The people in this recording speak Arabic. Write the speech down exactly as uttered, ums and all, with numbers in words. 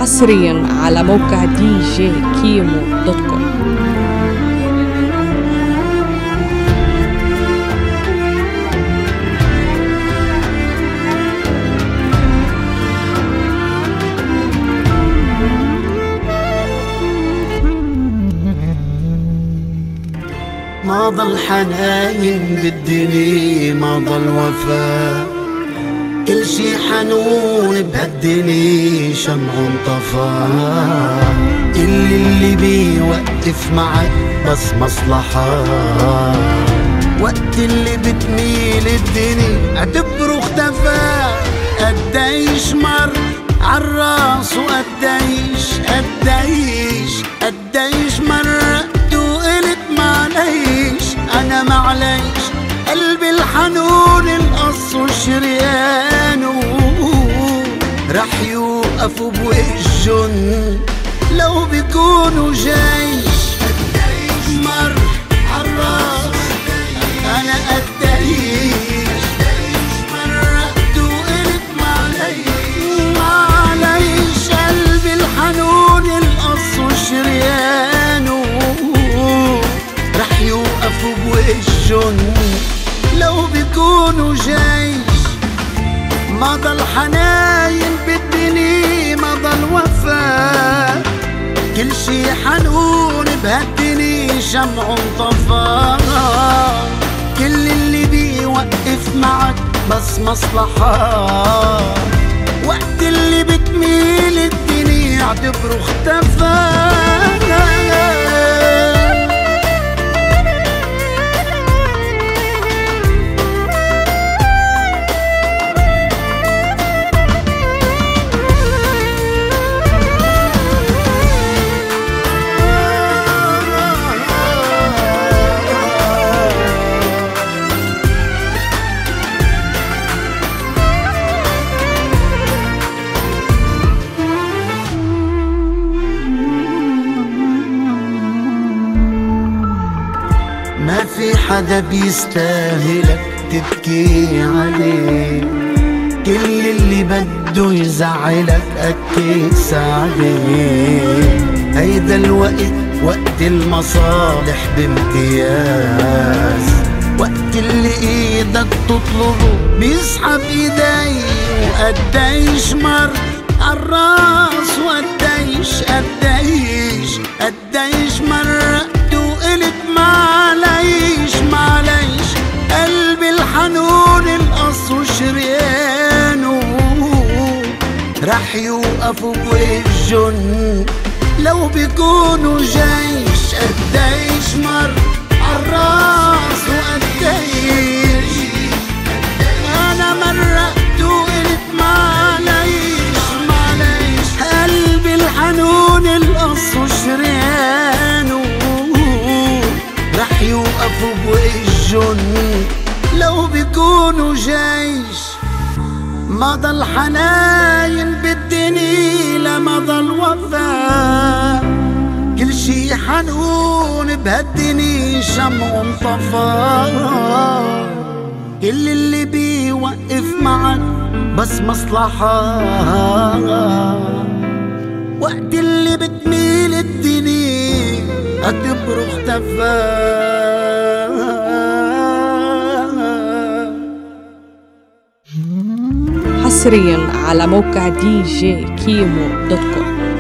حصريا على موقع دي جي كيمو دوت كوم. ما ضل حناين بالدنيا، ما ضل وفاء، كل شي حنون بهالدنيا شمع انطفى. كل اللي بيوقف معك بس مصلحة، وقت اللي بتميل الدنيا اعتبره اختفى. قديش مر عالراس وقديش قديش قديش مرقت وقلت معليش أنا معليش. قلبي الحنون القص وشريانه رح يوقفوا بوجهن لو بيكونوا جيش. قديش مر عالراس أنا قديش مرقت وقلت معليش معليش. قلبي الحنون القص وشريانه رح يوقفوا بوجهن لو بيكونوا جيش. ما ضل حناين بالدنيا، ما ضل وفاء، كل شي حنون بهالدنيا شمع انطفى. كل اللي بيوقف معك بس مصلحة، وقت اللي بتميل الدنيا اعتبره اختفى. ما في حدا بيستاهلك تبكي عليه، كل اللي بده يزعلك أكيد سعديه. هيدا الوقت وقت المصالح بامتياز، وقت اللي ايدك تطلبه بيسحب ايدي. وقديش مر عالراس وقديش قديش قديش مرقت وقلت معليش معليش. قلبي الحنون القص وشريانه رح يوقفوا بوجهن لو بيكونوا جيش. قديش مر عالراس وقديش أنا مرقت وقلت معليش معليش. قلبي الحنون القص وشريانه رح يوقفوا بوجهن لو بيكونوا جيش. ما ضل حناين بالدنيا، لا ما ضل وفاء، كل شي حنون بهالدنيا شمع انطفى. كل اللي بيوقف معك بس مصلحة، وقت اللي بتميل الدنيا اعتبره اختفى. حصريا على موقع دي جي كيمو دوت كوم.